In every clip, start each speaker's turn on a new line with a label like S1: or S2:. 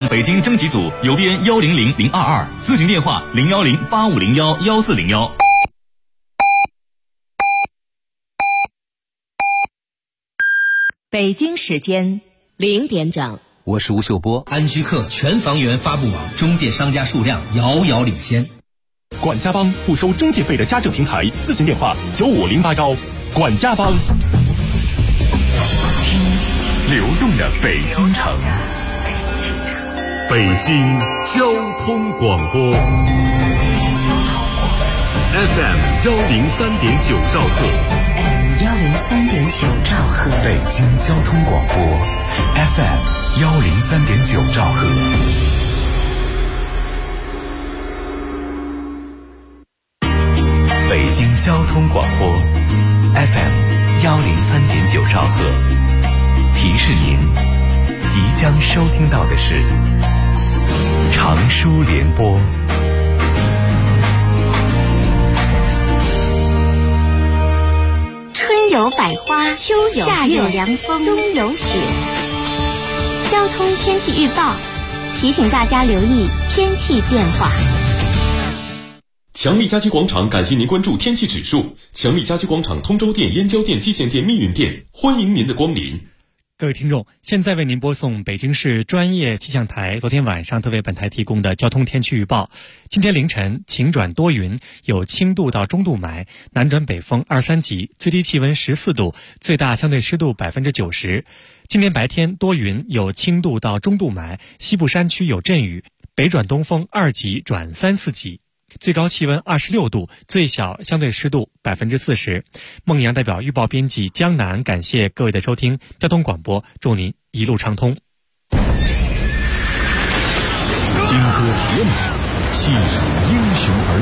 S1: 北京征集组邮编100022，咨询电话01085011401。
S2: 北京时间0点整，
S3: 我是吴秀波。
S4: 安居客全房源发布网中介商家数量遥遥领先。
S5: 管家帮不收中介费的家政平台，咨询电话9508招。管家帮。
S6: 流动的北京城，北京交通广播 FM 103.9兆赫
S2: 103.9兆赫，
S6: 北京交通广播 FM 103.9兆赫。北京交通广播 FM 103.9兆赫。提示您，即将收听到的是长舒联播。
S7: 春有百花，秋有夏有凉风，冬有雪。交通天气预报提醒大家留意天气变化。
S8: 强力家居广场感谢您关注天气指数。强力家居广场通州店、燕郊店、蓟县店、密云店，欢迎您的光临。
S9: 各位听众，现在为您播送北京市专业气象台昨天晚上特为本台提供的交通天气预报。今天凌晨晴转多云，有轻度到中度霾，南转北风2、3级，最低气温14度，最大相对湿度90%。今天白天多云，有轻度到中度霾，西部山区有阵雨，北转东风2级转3、4级。最高气温26度，最小相对湿度40%。孟阳代表预报编辑江南，感谢各位的收听。交通广播，祝您一路畅通。
S6: 金戈铁马，细数英雄儿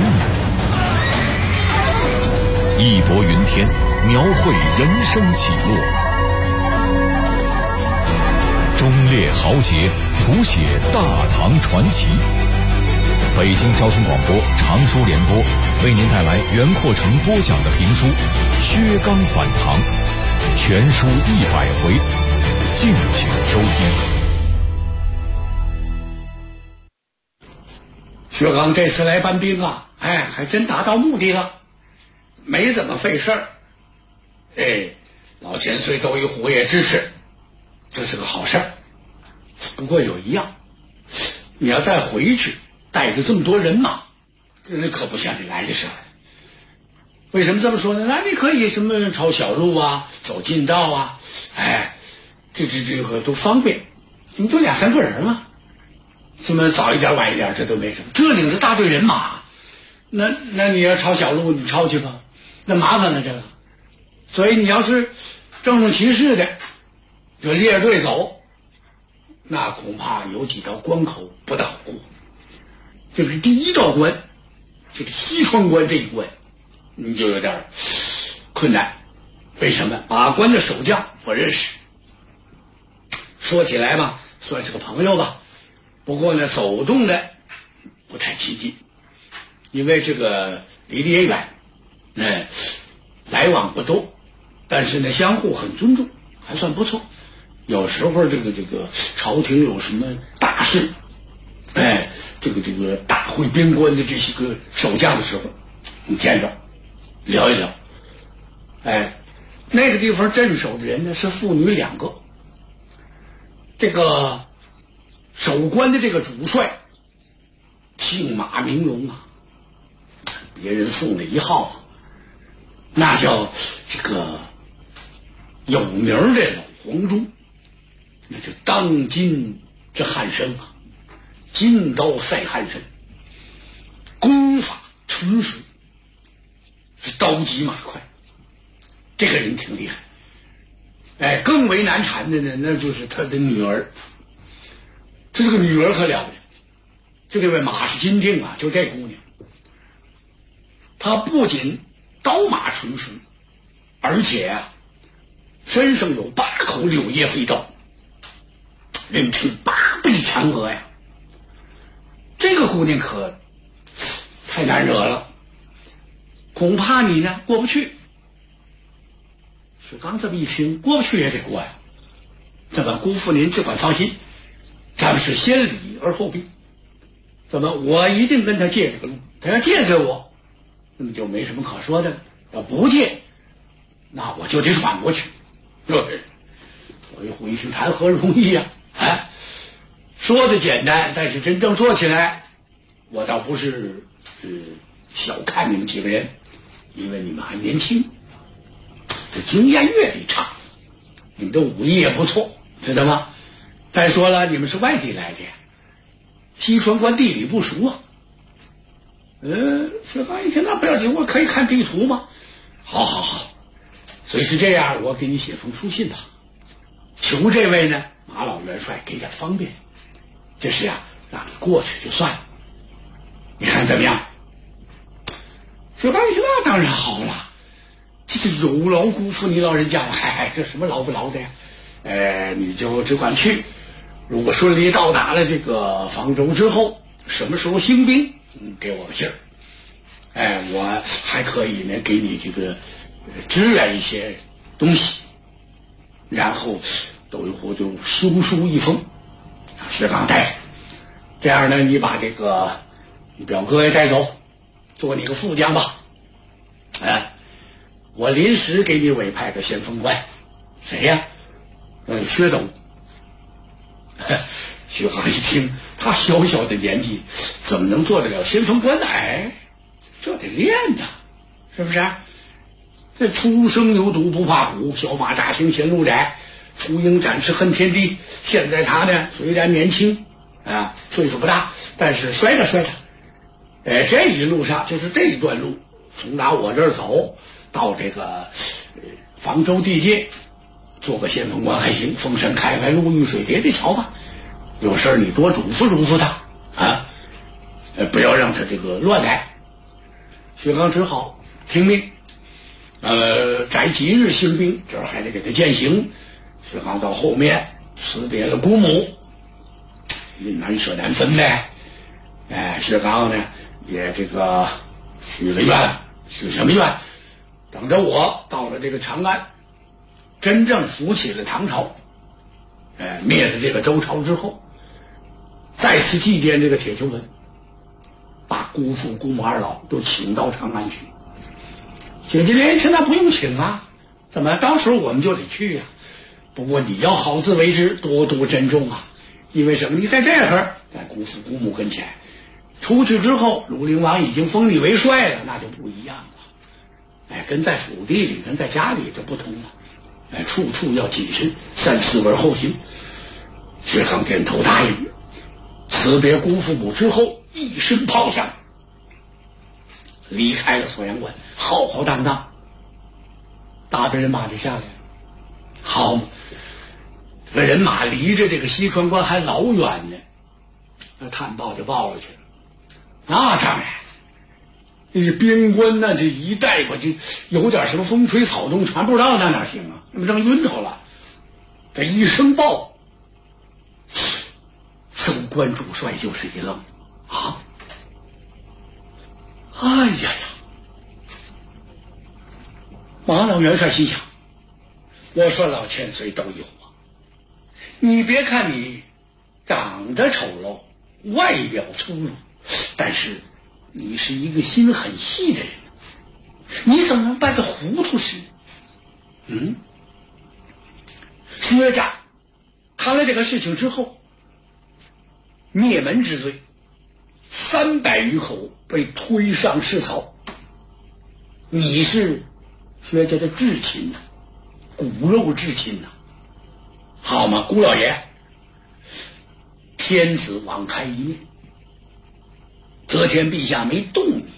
S6: 女，义薄云天，描绘人生起落，忠烈豪杰，谱写大唐传奇。北京交通广播长舒联播为您带来袁阔成播讲的评书《薛刚反唐》，全书100回，敬请收听。
S10: 薛刚这次来搬兵啊，还真达到目的了，没怎么费事儿。老千岁都以虎爷支持，这是个好事儿。不过有一样，你要再回去带着这么多人马，这可不像你来的时候。为什么这么说呢？那你可以什么抄小路啊，走近道啊，这个都方便。你就2、3个人嘛，什么早一点晚一点这都没什么。这领着大队人马，那你要抄小路，你抄去吧，那麻烦了这个。所以你要是郑重其事的就列着队走，那恐怕有几道关口不大好过。这是第一道关，这个西川关这一关，你就有点困难。为什么？把关的守将我认识，说起来嘛，算是个朋友吧。不过呢，走动的不太亲近，因为这个离得也远，来往不多，但是呢，相互很尊重，还算不错。有时候这个朝廷有什么大事，这个大会边关的这些个守将的时候，你见着聊一聊。那个地方镇守的人呢是妇女2个，这个守关的这个主帅姓马名龙啊，别人送的一号啊，那叫这个有名的老黄忠，那就当今这汉生啊，金刀赛汉神，功法纯熟，是刀疾马快，这个人挺厉害。更为难缠的呢，那就是他的女儿。这个女儿可了不得，就这位马氏金定啊，就这姑娘，她不仅刀马纯熟，而且身上有8口柳叶飞刀，人称8臂嫦娥呀。这个姑娘可太难惹了，恐怕你呢过不去。薛刚这么一听，过不去也得过呀，这个姑父您只管放心， 咱们是先礼而后兵。怎么我一定跟他借这个路，他要借给我，那么就没什么可说的了。要不借，那我就得转过去。对，维护一时谈何容易呀！说的简单，但是真正做起来，我倒不是小看你们几个人，因为你们还年轻，这经验阅历差，你们的武艺也不错，知道吗？再说了，你们是外地来的，西川关地理不熟啊。薛刚一听，那不要紧，我可以看地图吗？好，虽是这样，我给你写封书信吧，求这位呢马老元帅给点方便，这事啊让你过去就算了，你看怎么样？薛刚一听，那当然好了，这有劳辜负你老人家了，这什么劳不劳的呀？你就只管去，如果顺利到达了这个方舟之后，什么时候兴兵，给我个信儿。我还可以呢给你这个支援一些东西，然后窦一虎就修书一封，薛刚带着，这样呢，你把这个你表哥也带走，做你个副将吧。我临时给你委派个先锋官，谁呀？薛斗。薛刚一听，他小小的年纪怎么能做得了先锋官呢？这得练呐，是不是？这初生牛犊不怕虎，小马扎行前路窄，雏鹰展翅恨天地。现在他呢，虽然年轻岁数不大，但是摔着这一路上就是这一段路，从打我这儿走到这个方舟地界，做个先锋官还行，风山开开路，遇水叠叠桥吧。有事你多嘱咐他不要让他这个乱来。薛刚只好听命，摘吉日兴兵，这儿还得给他践行。薛刚到后面辞别了姑母，云南舍难分呗。薛刚呢也这个许了愿，许什么愿？等着我到了这个长安，真正扶起了唐朝，灭了这个周朝之后，再次祭奠这个铁球文，把姑父姑母二老都请到长安去。姐姐连现在不用请啊，怎么当时我们就得去呀？不过你要好自为之，多多珍重啊。因为什么？你在这儿在姑父姑母跟前，出去之后鲁陵王已经封你为帅了，那就不一样了。跟在府地里跟在家里就不同了。处处要谨慎，三思而后行。薛刚点头答应，辞别姑父母之后，一声炮响，离开了锁阳关，浩浩荡荡，大队人马就下来了。好嘛，这个人马离着这个西川关还老远呢，那探报就报了去了。那当然，这边关呢，这一带过去有点什么风吹草动传不知道，那哪行啊？那不正晕头了？这一声报，州关主帅就是一愣啊！哎呀！马老元帅心想，我说老千岁都有啊，你别看你长得丑陋，外表粗鲁，但是你是一个心很细的人，你怎么能办这糊涂事？薛家看了这个事情之后，灭门之罪，300余口被推上市草。你是薛家的至亲呐，骨肉至亲呐，好吗？姑老爷，天子网开一面，则天陛下没动你，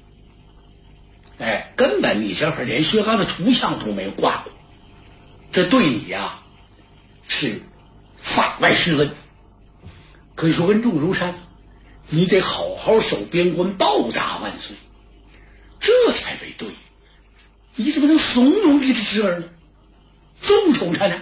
S10: 根本你这会儿连薛刚的图像都没有挂过，这对你呀是法外施恩，可以说恩重如山，你得好好守边关，报答万岁，这才为对。你怎么能怂恿你的侄儿呢？重宠他呢？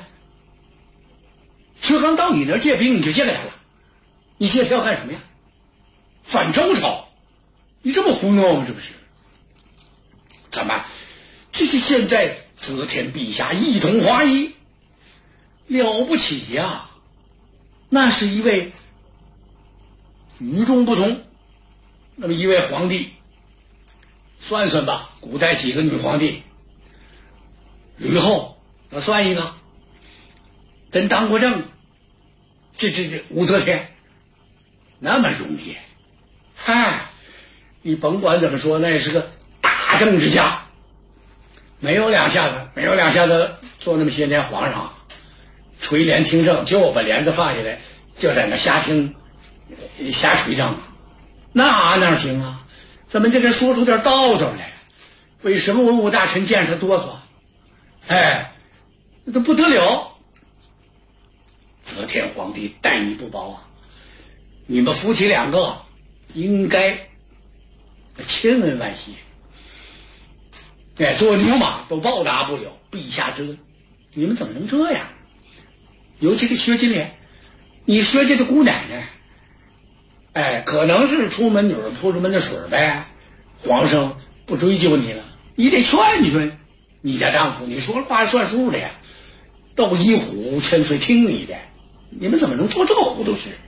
S10: 薛刚到你那儿借兵，你就借给他了，你借他要干什么呀？反周朝？你这么胡闹吗？这不是？怎么？这是现在则天陛下一统华夷，了不起呀！ 那是一位与众不同那么一位皇帝。算算吧，古代几个女皇帝？吕后那算一个，真当过政。这武则天那么容易？嗨，你甭管怎么说，那也是个大政治家，没有两下子做那么些年皇上，垂帘听政，就把帘子放下来，就在那瞎听瞎垂政，那哪行啊？怎么就得说出点道道来？为什么文武大臣见着哆嗦？哎，那都不得了！则天皇帝待你不薄啊！你们夫妻两个应该千恩万谢。哎，做牛马都报答不了陛下之恩，你们怎么能这样？尤其是薛金莲，你薛家的姑奶奶，哎，可能是出门女儿泼出门的水呗。皇上不追究你了，你得劝劝你家丈夫，你说了话算数的呀。斗一虎千岁听你的，你们怎么能做这个糊涂事？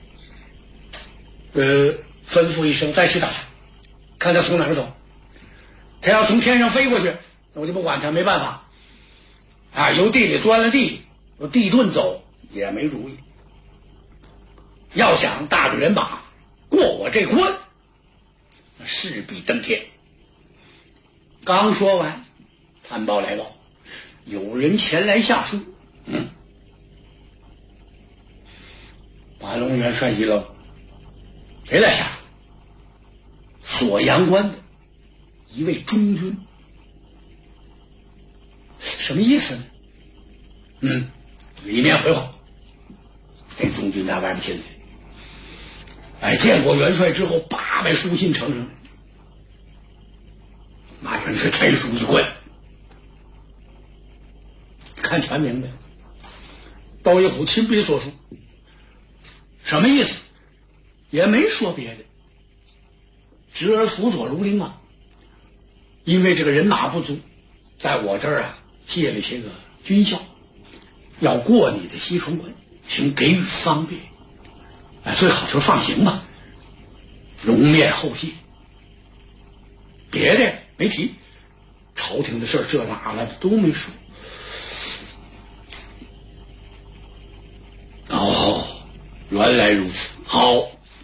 S10: 吩咐一声，再去打他，看他从哪儿走。他要从天上飞过去，那我就不管他，没办法。啊，由地里钻了地，由地遁走也没主意。要想大着人马过我这关，那势必登天。刚说完，探报来报，有人前来下书。把龙元帅一愣，谁来下书？锁阳关的一位中军。什么意思呢？里面回话，这中军在外面进来，哎，见过元帅之后，把书信呈上，马元帅拆书一关，看全明白了。刀一虎亲笔所书，什么意思？也没说别的，侄儿辅佐如灵啊，因为这个人马不足，在我这儿啊借了些个军校，要过你的西川关，请给予方便，哎，最好就放行吧，容面后谢。别的没提，朝廷的事儿这那了都没说。哦，原来如此，好，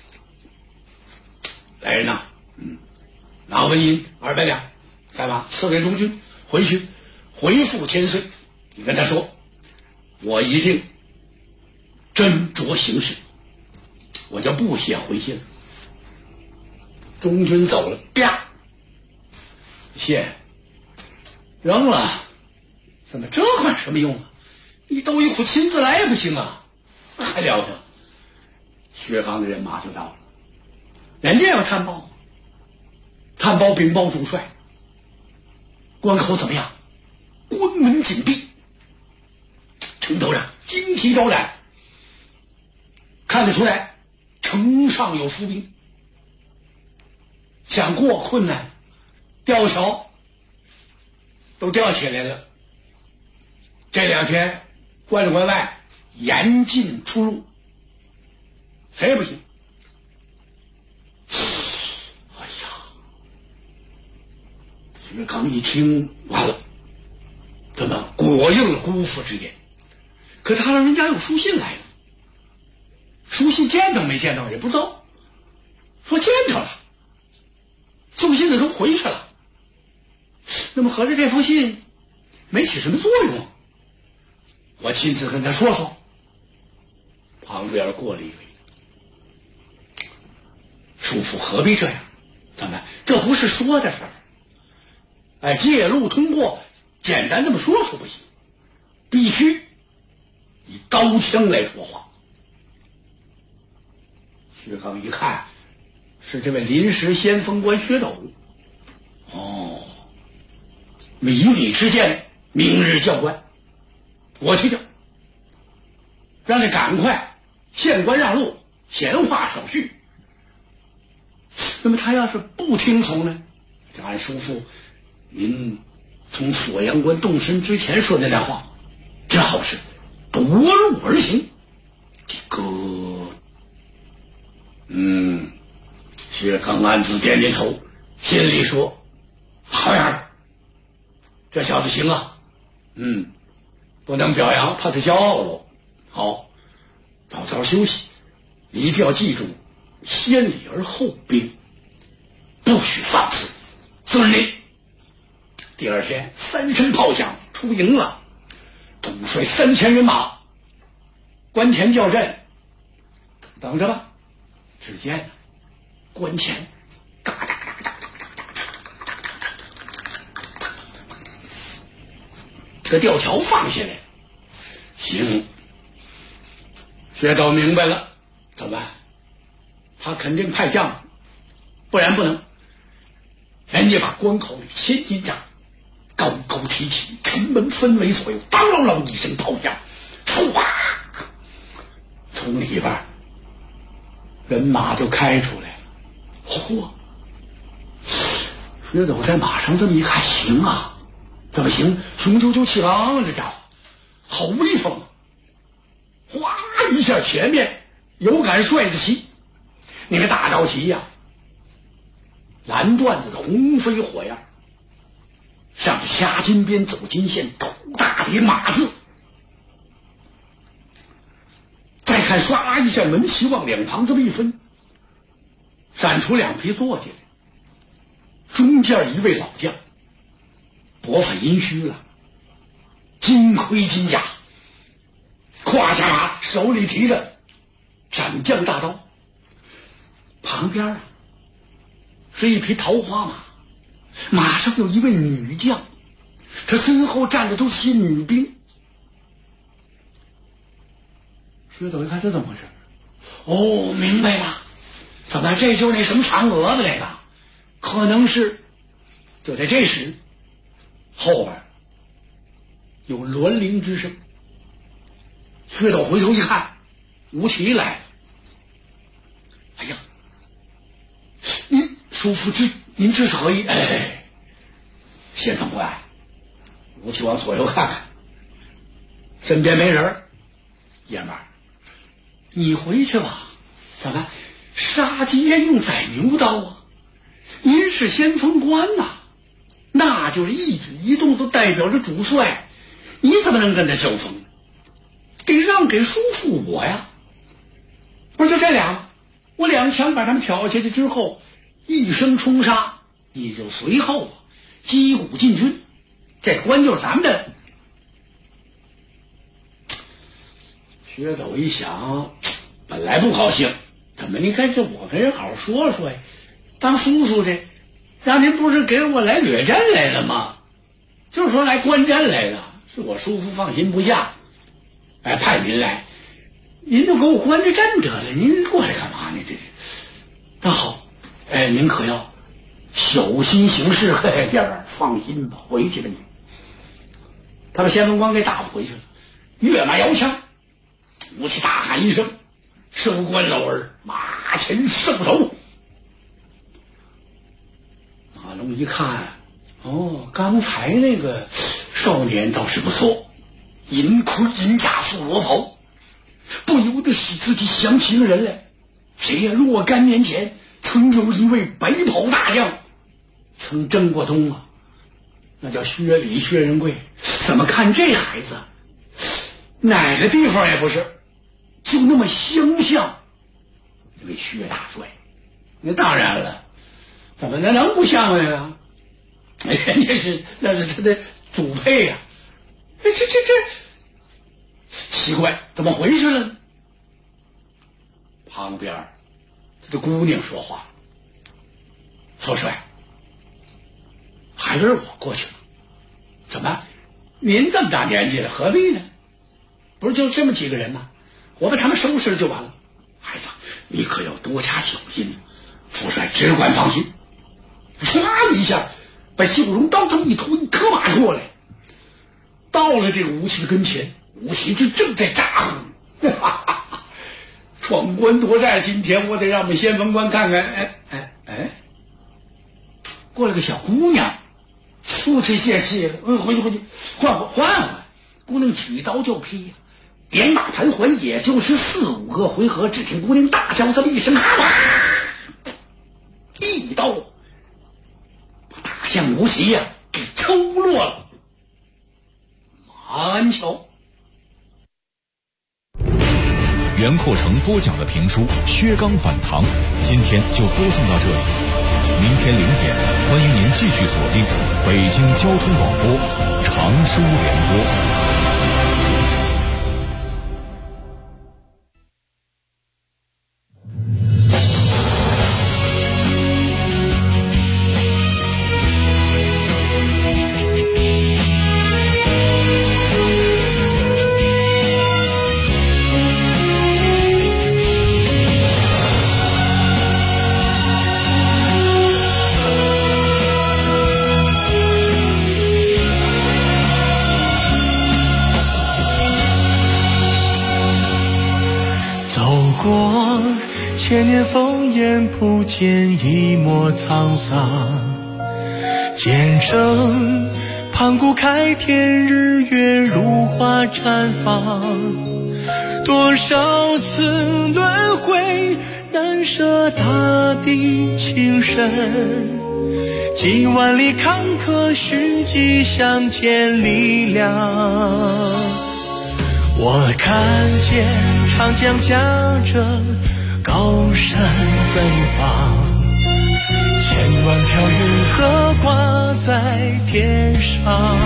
S10: 来人呐，拿纹银200两，干嘛？赐给中军，回去回复千岁，你跟他说，我一定斟酌行事，我就不写回信了。中军走了，啪，线扔了，怎么这管什么用啊？你窦一虎亲自来也不行啊，还了得！薛刚的人马就到了，人家要探报，探报禀报主帅，关口怎么样？关门紧闭，城头上旌旗招展，看得出来城上有伏兵，想过困难，吊桥都吊起来了。这2天关里关外严禁出入，谁也不行。哎呀，薛刚一听完了，怎么果应了姑父之言？可他让人家有书信来了，书信见着没见着也不知道，说见着了，送信的都回去了。那么合着这封信没起什么作用，我亲自跟他说说。旁边过了一位，叔父何必这样？怎么这不是说的事儿？哎，借路通过，简单这么说不行，必须以刀枪来说话。薛刚一看，是这位临时先锋官薛斗。哦，以你之见，明日教官，我去叫，让你赶快县官让路，闲话少叙。那么他要是不听从呢？就按叔父您从锁阳关动身之前说那话，只好是夺路而行， 这个，薛刚暗自点点头，心里说：“好样的，这小子行啊，不能表扬，怕他骄傲了。好，早早休息，一定要记住，先礼而后兵，不许放肆。遵令。”第二天3声炮响，出营了，统帅3000人马，关前叫阵，等着吧。只见关前嘎哒嘎哒，这吊桥放下来。行，薛昭明白了，怎么办？他肯定派将，不然不能。人家把关口里千斤闸高高提起，城门分为左右，当啷啷一声炮响，唰，从里边人马就开出来了。嚯！薛斗在马上这么一看，行啊，怎么行？雄赳赳气昂昂，这家伙好威风！哗一下，前面有杆帅子旗，那个大刀旗呀，蓝缎子的红飞火焰，上掐金边走金线，头大的马字。再看唰啦一下，门旗往两旁这么一分，闪出2匹坐骑来，中间一位老将，脖发阴虚了，金盔金甲，胯下马，手里提着斩将大刀。旁边啊是一匹桃花马，马上有一位女将，她身后站的都是些女兵。薛斗一看，这怎么回事？哦，明白了，怎么这就是那什么嫦娥的那个？可能是。就在这时，后边有鸾铃之声。薛斗回头一看，吴奇来了。哎呀，您叔父您这是何意？哎，先生不爱。吴奇往左右看看，身边没人。爷们儿，你回去吧。怎么杀鸡用宰牛刀啊？您是先锋官呐，那就是一举一动都代表着主帅，你怎么能跟他交锋？得让给叔父我呀。不是就这俩吗？我2枪把他们挑下去之后，一声冲杀，你就随后啊击鼓进军，这关就是咱们的。薛斗一想，本来不高兴，怎么你看这我跟人好好说说呀，当叔叔的让您不是给我来掠阵来了吗？就是说来观战来了，是我叔父放心不下，派您来，您就给我观着阵得了，您过来干嘛呢？这是那好，您可要小心行事。爷们儿放心吧，回去吧你。他把先锋官给打回去了，跃马摇枪，吴奇大喊一声：“收官老儿，马前受首！”马龙一看，哦，刚才那个少年倒是不错，银盔银甲素罗袍，不由得使自己想起个人来。谁呀？若干年前曾有一位白袍大将，曾征过东啊，那叫薛礼薛仁贵。怎么看这孩子，哪个地方也不是，就那么相像那位薛大帅。那当然了，怎么能不像呀？人家是那是他的祖配呀。这奇怪，怎么回事了呢？旁边他的姑娘说话：“父帅，孩儿我过去了。怎么？您这么大年纪了，何必呢？不是就这么几个人吗？我把他们收拾了就完了。孩子，你可要多加小心。父帅只管放心。”唰一下，把秀容刀这么一推，可马过来，到了这个吴奇的跟前。吴奇这正在咋呼，闯关夺寨，今天我得让我们先锋官看看。过来个小姑娘，吴奇泄气了，回去换。姑娘举刀就劈， 点马盘桓，也就是4-5个回合，只听姑娘大叫这么一声，啪！一刀把大将吴起呀给抽落了。马鞍桥。
S6: 袁阔成播讲的评书《薛刚反唐》，今天就播送到这里。明天0点，欢迎您继续锁定北京交通广播常书联播。
S3: 千年烽烟不见一抹沧桑，剑声盘古开天，日月如花绽放。多少次轮回，难舍大地情深，几万里坎坷，蓄积向前力量。我看见长江驾着高山奔放，1000万条云河挂在天上。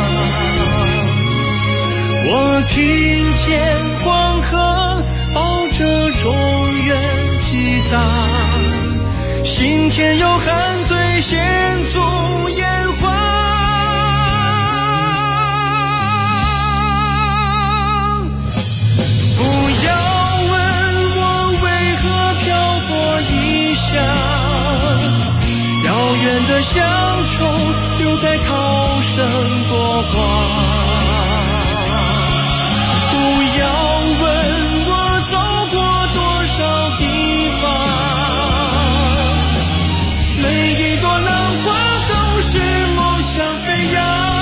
S3: 我听见黄河抱着中原激荡，心田有汉醉献足炎黄。不要遥远的乡愁留在涛声波光，不要问我走过多少地方，每一朵浪花都是梦想飞扬。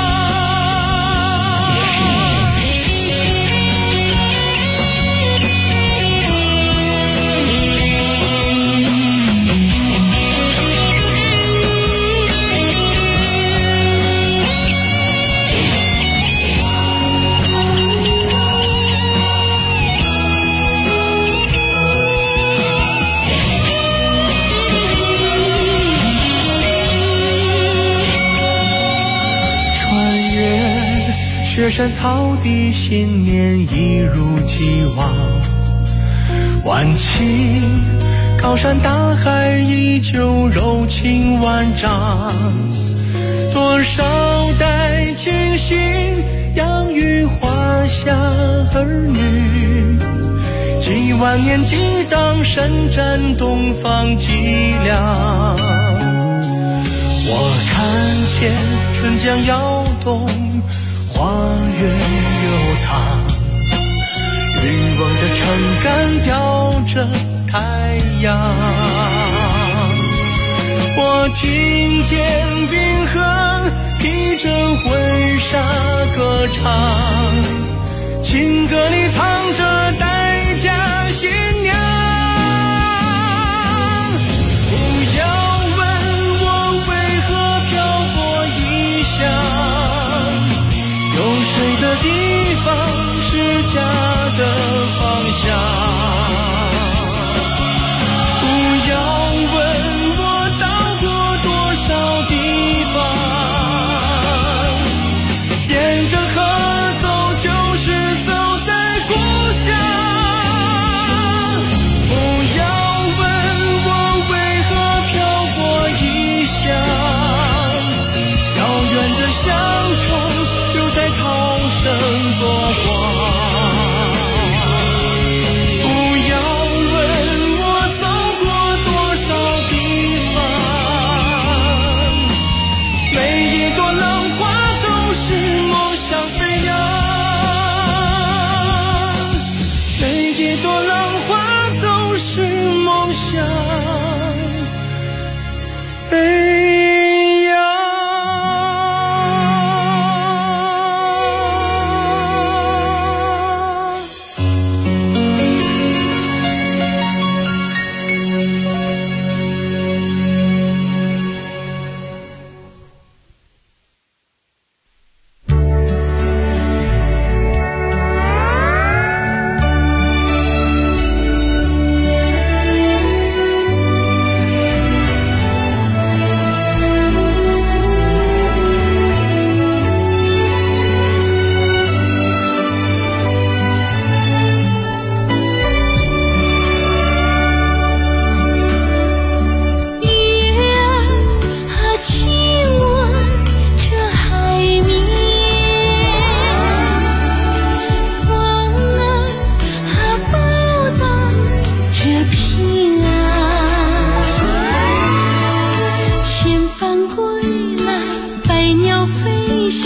S3: 雪山草地，信念一如既往。万顷高山大海，依旧柔情万丈。多少代清醒，养育华夏儿女。几万年激荡，伸展东方脊梁。我看见春江摇动，花月流淌，渔翁的撑杆吊着太阳。我听见冰河披着婚纱歌唱，情歌里藏着待嫁新娘。不要问我为何漂泊异乡，有谁的地方是家的方向？不要问我到过多少地方，沿着河走，就是走在故乡。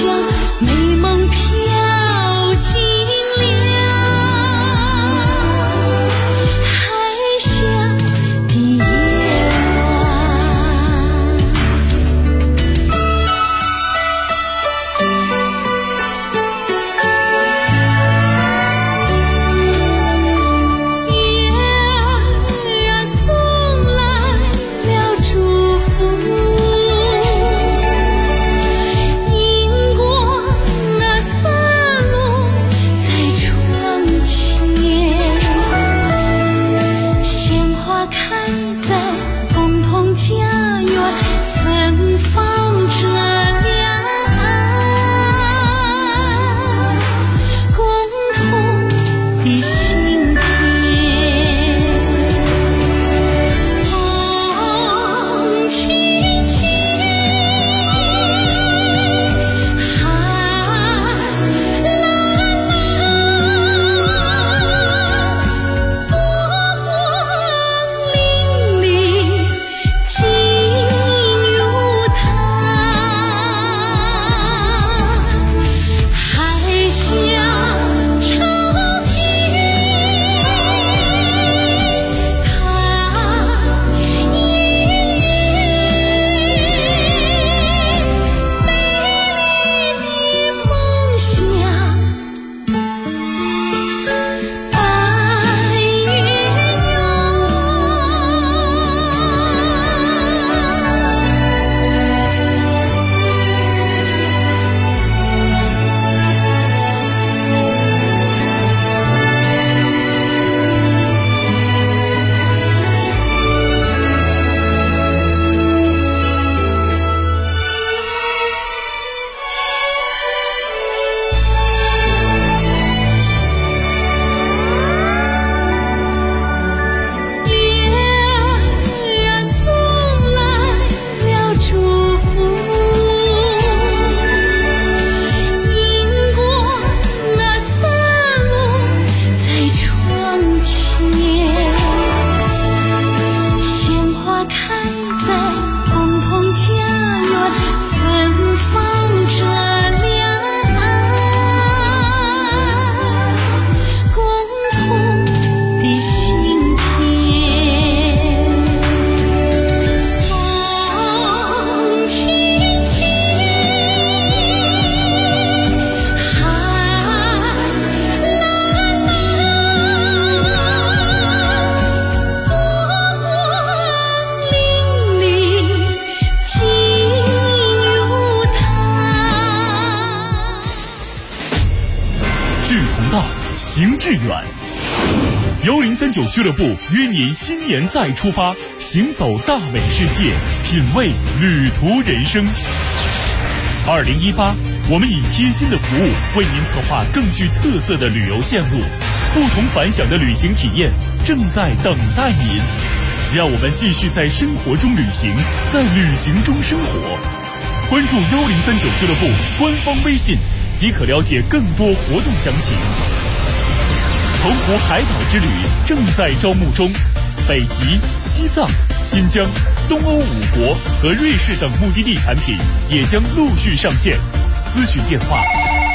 S5: 行致远。1039俱乐部约您新年再出发，行走大美世界，品味旅途人生。2018，我们以贴心的服务为您策划更具特色的旅游线路，不同凡响的旅行体验正在等待您。让我们继续在生活中旅行，在旅行中生活。关注1039俱乐部官方微信，即可了解更多活动详情。澎湖海岛之旅正在招募中，北极、西藏、新疆、东欧5国和瑞士等目的地产品也将陆续上线。咨询电话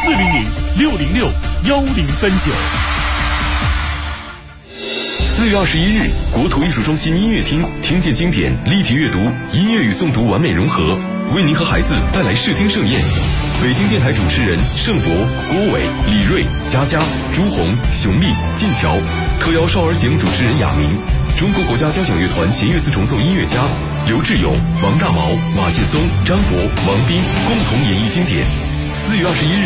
S5: 400-606-1039。
S8: 4月21日，国土艺术中心音乐厅，听见经典，立体阅读，音乐与诵读完美融合，为您和孩子带来视听盛宴。北京电台主持人盛博、郭伟、李锐、佳佳、朱红、熊丽、晋桥，特邀少儿节目主持人亚明，中国国家交响乐团弦乐四重奏音乐家刘志勇、王大毛、马劲松、张博、王斌共同演绎经典。4月21日